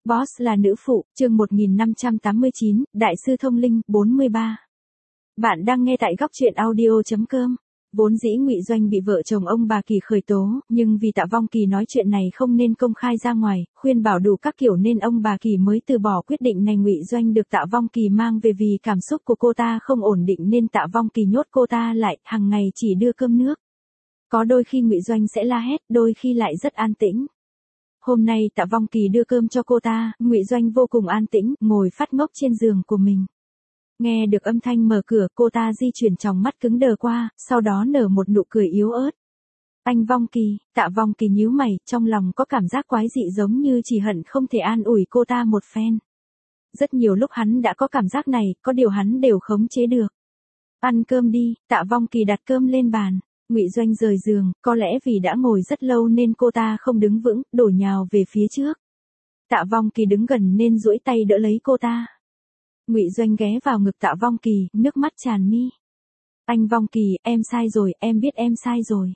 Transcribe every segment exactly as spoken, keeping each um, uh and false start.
Boss là nữ phụ, chương một nghìn năm trăm tám mươi chín, Đại sư thông linh, bốn mươi ba. Bạn đang nghe tại góc truyện audio chấm com. Vốn dĩ Ngụy Doanh bị vợ chồng ông bà Kỳ khởi tố, nhưng vì Tạ Vong Kỳ nói chuyện này không nên công khai ra ngoài, khuyên bảo đủ các kiểu nên ông bà Kỳ mới từ bỏ quyết định này. Ngụy Doanh được Tạ Vong Kỳ mang về vì cảm xúc của cô ta không ổn định nên Tạ Vong Kỳ nhốt cô ta lại, hàng ngày chỉ đưa cơm nước. Có đôi khi Ngụy Doanh sẽ la hét, đôi khi lại rất an tĩnh. Hôm nay Tạ Vong Kỳ đưa cơm cho cô ta, Ngụy Doanh vô cùng an tĩnh, ngồi phát ngốc trên giường của mình. Nghe được âm thanh mở cửa, cô ta di chuyển tròng mắt cứng đờ qua, sau đó nở một nụ cười yếu ớt. Anh Vong Kỳ, Tạ Vong Kỳ nhíu mày, trong lòng có cảm giác quái dị giống như chỉ hận không thể an ủi cô ta một phen. Rất nhiều lúc hắn đã có cảm giác này, có điều hắn đều khống chế được. Ăn cơm đi, Tạ Vong Kỳ đặt cơm lên bàn. Ngụy Doanh rời giường, có lẽ vì đã ngồi rất lâu nên cô ta không đứng vững, đổ nhào về phía trước. Tạ Vong Kỳ đứng gần nên duỗi tay đỡ lấy cô ta. Ngụy Doanh ghé vào ngực Tạ Vong Kỳ, nước mắt tràn mi. Anh Vong Kỳ, em sai rồi, em biết em sai rồi.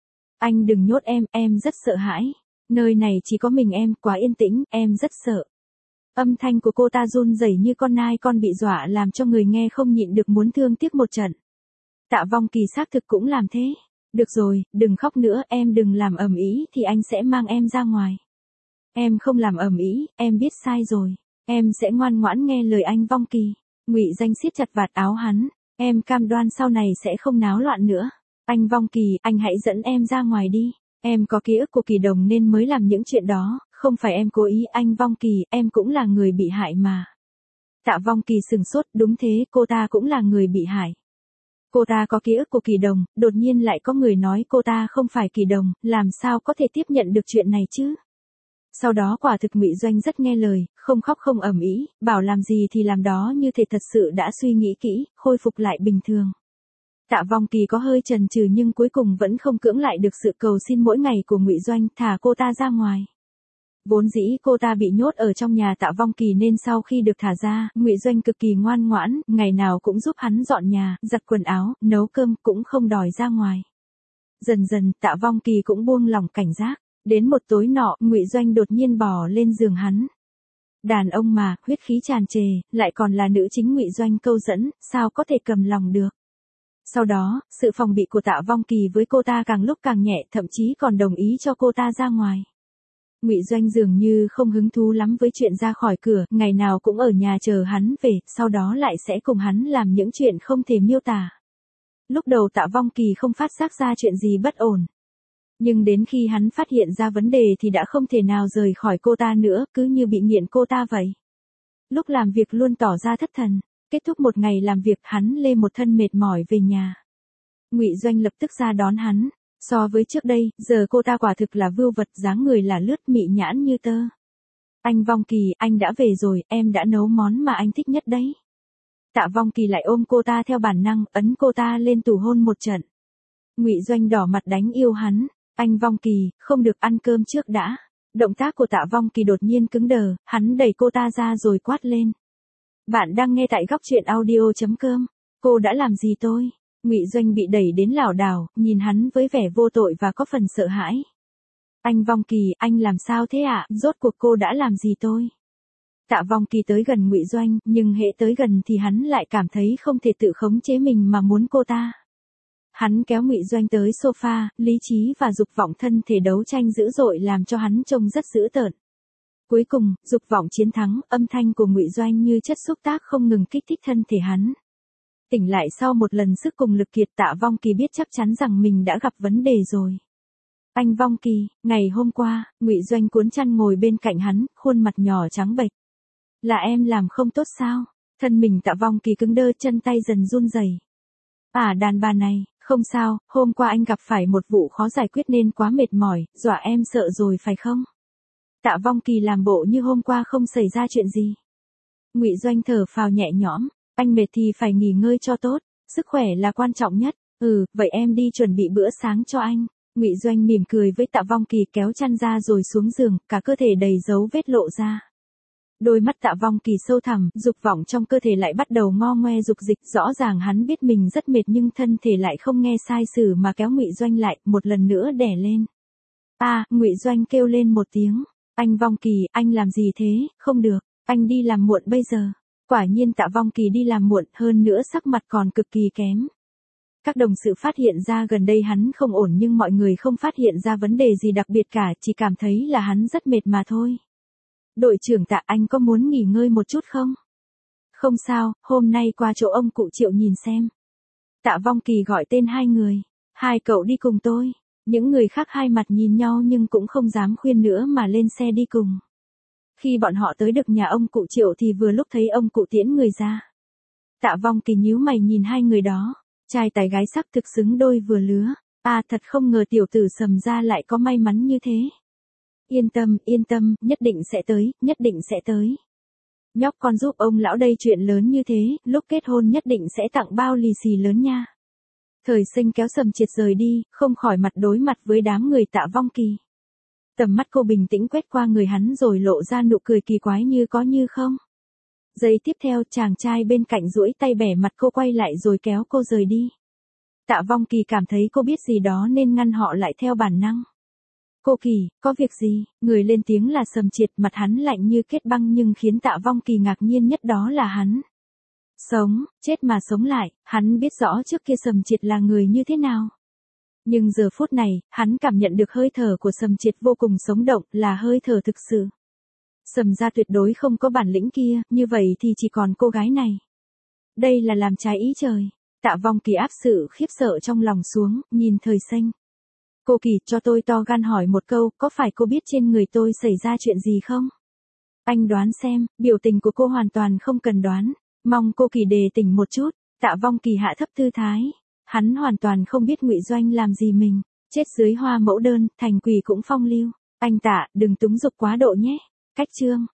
Anh đừng nhốt em, em rất sợ hãi. Nơi này chỉ có mình em, quá yên tĩnh, em rất sợ. Âm thanh của cô ta run rẩy như con nai con bị dọa làm cho người nghe không nhịn được muốn thương tiếc một trận. Tạ Vong Kỳ xác thực cũng làm thế. Được rồi, đừng khóc nữa, em đừng làm ầm ĩ thì anh sẽ mang em ra ngoài. Em không làm ầm ĩ, em biết sai rồi. Em sẽ ngoan ngoãn nghe lời anh Vong Kỳ. Ngụy Doanh siết chặt vạt áo hắn. Em cam đoan sau này sẽ không náo loạn nữa. Anh Vong Kỳ, anh hãy dẫn em ra ngoài đi. Em có ký ức của Kỳ Đồng nên mới làm những chuyện đó, không phải em cố ý. Anh Vong Kỳ, em cũng là người bị hại mà. Tạ Vong Kỳ sừng sốt, đúng thế, cô ta cũng là người bị hại. Cô ta có ký ức của Kỳ Đồng, đột nhiên lại có người nói cô ta không phải Kỳ Đồng, làm sao có thể tiếp nhận được chuyện này chứ? Sau đó quả thực Ngụy Doanh rất nghe lời, không khóc không ầm ĩ, bảo làm gì thì làm đó, như thể thật sự đã suy nghĩ kỹ, khôi phục lại bình thường. Tạ Vong Kỳ có hơi chần chừ nhưng cuối cùng vẫn không cưỡng lại được sự cầu xin mỗi ngày của Ngụy Doanh, thả cô ta ra ngoài. Vốn dĩ cô ta bị nhốt ở trong nhà Tạ Vong Kỳ nên sau khi được thả ra, Ngụy Doanh cực kỳ ngoan ngoãn, ngày nào cũng giúp hắn dọn nhà, giặt quần áo, nấu cơm, cũng không đòi ra ngoài. Dần dần, Tạ Vong Kỳ cũng buông lòng cảnh giác. Đến một tối nọ, Ngụy Doanh đột nhiên bò lên giường hắn. Đàn ông mà, huyết khí tràn trề, lại còn là nữ chính Ngụy Doanh câu dẫn, sao có thể cầm lòng được. Sau đó, sự phòng bị của Tạ Vong Kỳ với cô ta càng lúc càng nhẹ, thậm chí còn đồng ý cho cô ta ra ngoài. Ngụy Doanh dường như không hứng thú lắm với chuyện ra khỏi cửa, ngày nào cũng ở nhà chờ hắn về, sau đó lại sẽ cùng hắn làm những chuyện không thể miêu tả. Lúc đầu Tạ Vong Kỳ không phát giác ra chuyện gì bất ổn. Nhưng đến khi hắn phát hiện ra vấn đề thì đã không thể nào rời khỏi cô ta nữa, cứ như bị nghiện cô ta vậy. Lúc làm việc luôn tỏ ra thất thần. Kết thúc một ngày làm việc, hắn lê một thân mệt mỏi về nhà. Ngụy Doanh lập tức ra đón hắn. So với trước đây, giờ cô ta quả thực là vưu vật, dáng người là lướt, mị nhãn như tơ. Anh Vong Kỳ, anh đã về rồi, em đã nấu món mà anh thích nhất đấy. Tạ Vong Kỳ lại ôm cô ta theo bản năng, ấn cô ta lên tủ hôn một trận. Ngụy Doanh đỏ mặt đánh yêu hắn. Anh Vong Kỳ, không được, ăn cơm trước đã. Động tác của Tạ Vong Kỳ đột nhiên cứng đờ, hắn đẩy cô ta ra rồi quát lên. Bạn đang nghe tại góc truyện audio chấm com. Cô đã làm gì tôi? Ngụy Doanh bị đẩy đến lảo đảo, nhìn hắn với vẻ vô tội và có phần sợ hãi. Anh Vong Kỳ, anh làm sao thế ạ? Rốt cuộc cô đã làm gì tôi? Tạ Vong Kỳ tới gần Ngụy Doanh, nhưng hễ tới gần thì hắn lại cảm thấy không thể tự khống chế mình mà muốn cô ta. Hắn kéo Ngụy Doanh tới sofa, lý trí và dục vọng thân thể đấu tranh dữ dội làm cho hắn trông rất dữ tợn. Cuối cùng, dục vọng chiến thắng, âm thanh của Ngụy Doanh như chất xúc tác không ngừng kích thích thân thể hắn. Tỉnh lại sau một lần sức cùng lực kiệt, Tạ Vong Kỳ biết chắc chắn rằng mình đã gặp vấn đề rồi. Anh Vong Kỳ, ngày hôm qua, Ngụy Doanh cuốn chăn ngồi bên cạnh hắn, khuôn mặt nhỏ trắng bệch. Là em làm không tốt sao? Thân mình Tạ Vong Kỳ cứng đơ, chân tay dần run rẩy. À, đàn bà này, không sao, hôm qua anh gặp phải một vụ khó giải quyết nên quá mệt mỏi, dọa em sợ rồi phải không? Tạ Vong Kỳ làm bộ như hôm qua không xảy ra chuyện gì. Ngụy Doanh thở phào nhẹ nhõm, anh mệt thì phải nghỉ ngơi cho tốt, sức khỏe là quan trọng nhất. Ừ, vậy em đi chuẩn bị bữa sáng cho anh. Ngụy Doanh mỉm cười với Tạ Vong Kỳ, kéo chăn ra rồi xuống giường, cả cơ thể đầy dấu vết lộ ra. Đôi mắt Tạ Vong Kỳ sâu thẳm, dục vọng trong cơ thể lại bắt đầu ngo ngoe dục dịch, rõ ràng hắn biết mình rất mệt nhưng thân thể lại không nghe sai sử mà kéo Ngụy Doanh lại, một lần nữa đè lên. A, à, Ngụy Doanh kêu lên một tiếng. Anh Vong Kỳ, anh làm gì thế, không được, anh đi làm muộn bây giờ. Quả nhiên Tạ Vong Kỳ đi làm muộn, hơn nữa sắc mặt còn cực kỳ kém. Các đồng sự phát hiện ra gần đây hắn không ổn nhưng mọi người không phát hiện ra vấn đề gì đặc biệt cả, chỉ cảm thấy là hắn rất mệt mà thôi. Đội trưởng Tạ, anh có muốn nghỉ ngơi một chút không? Không sao, hôm nay qua chỗ ông cụ Triệu nhìn xem. Tạ Vong Kỳ gọi tên hai người. Hai cậu đi cùng tôi. Những người khác hai mặt nhìn nhau nhưng cũng không dám khuyên nữa mà lên xe đi cùng. Khi bọn họ tới được nhà ông cụ Triệu thì vừa lúc thấy ông cụ tiễn người ra. Tạ Vong Kỳ nhíu mày nhìn hai người đó. Trai tài gái sắc thực xứng đôi vừa lứa. À, thật không ngờ tiểu tử Sầm gia lại có may mắn như thế. Yên tâm, yên tâm, nhất định sẽ tới, nhất định sẽ tới. Nhóc con giúp ông lão đây chuyện lớn như thế, lúc kết hôn nhất định sẽ tặng bao lì xì lớn nha. Thời Sinh kéo Sầm Triệt rời đi, không khỏi mặt đối mặt với đám người Tạ Vong Kỳ. Tầm mắt cô bình tĩnh quét qua người hắn rồi lộ ra nụ cười kỳ quái như có như không. Giây tiếp theo chàng trai bên cạnh duỗi tay bẻ mặt cô quay lại rồi kéo cô rời đi. Tạ Vong Kỳ cảm thấy cô biết gì đó nên ngăn họ lại theo bản năng. Cô Kỳ, có việc gì? Người lên tiếng là Sầm Triệt, mặt hắn lạnh như kết băng nhưng khiến Tạ Vong Kỳ ngạc nhiên nhất đó là hắn. Sống, chết mà sống lại, hắn biết rõ trước kia Sầm Triệt là người như thế nào. Nhưng giờ phút này, hắn cảm nhận được hơi thở của Sầm Triệt vô cùng sống động, là hơi thở thực sự. Sầm gia tuyệt đối không có bản lĩnh kia, như vậy thì chỉ còn cô gái này. Đây là làm trái ý trời. Tạ Vong Kỳ áp sự khiếp sợ trong lòng xuống, nhìn Thời Sinh. Cô Kỳ, cho tôi to gan hỏi một câu, có phải cô biết trên người tôi xảy ra chuyện gì không? Anh đoán xem, biểu tình của cô hoàn toàn không cần đoán. Mong cô Kỳ đề tỉnh một chút. Tạ Vong Kỳ hạ thấp tư thái. Hắn hoàn toàn không biết Ngụy Doanh làm gì mình. Chết dưới hoa mẫu đơn, thành quỷ cũng phong lưu. Anh Tạ, đừng túng dục quá độ nhé. Cách chương.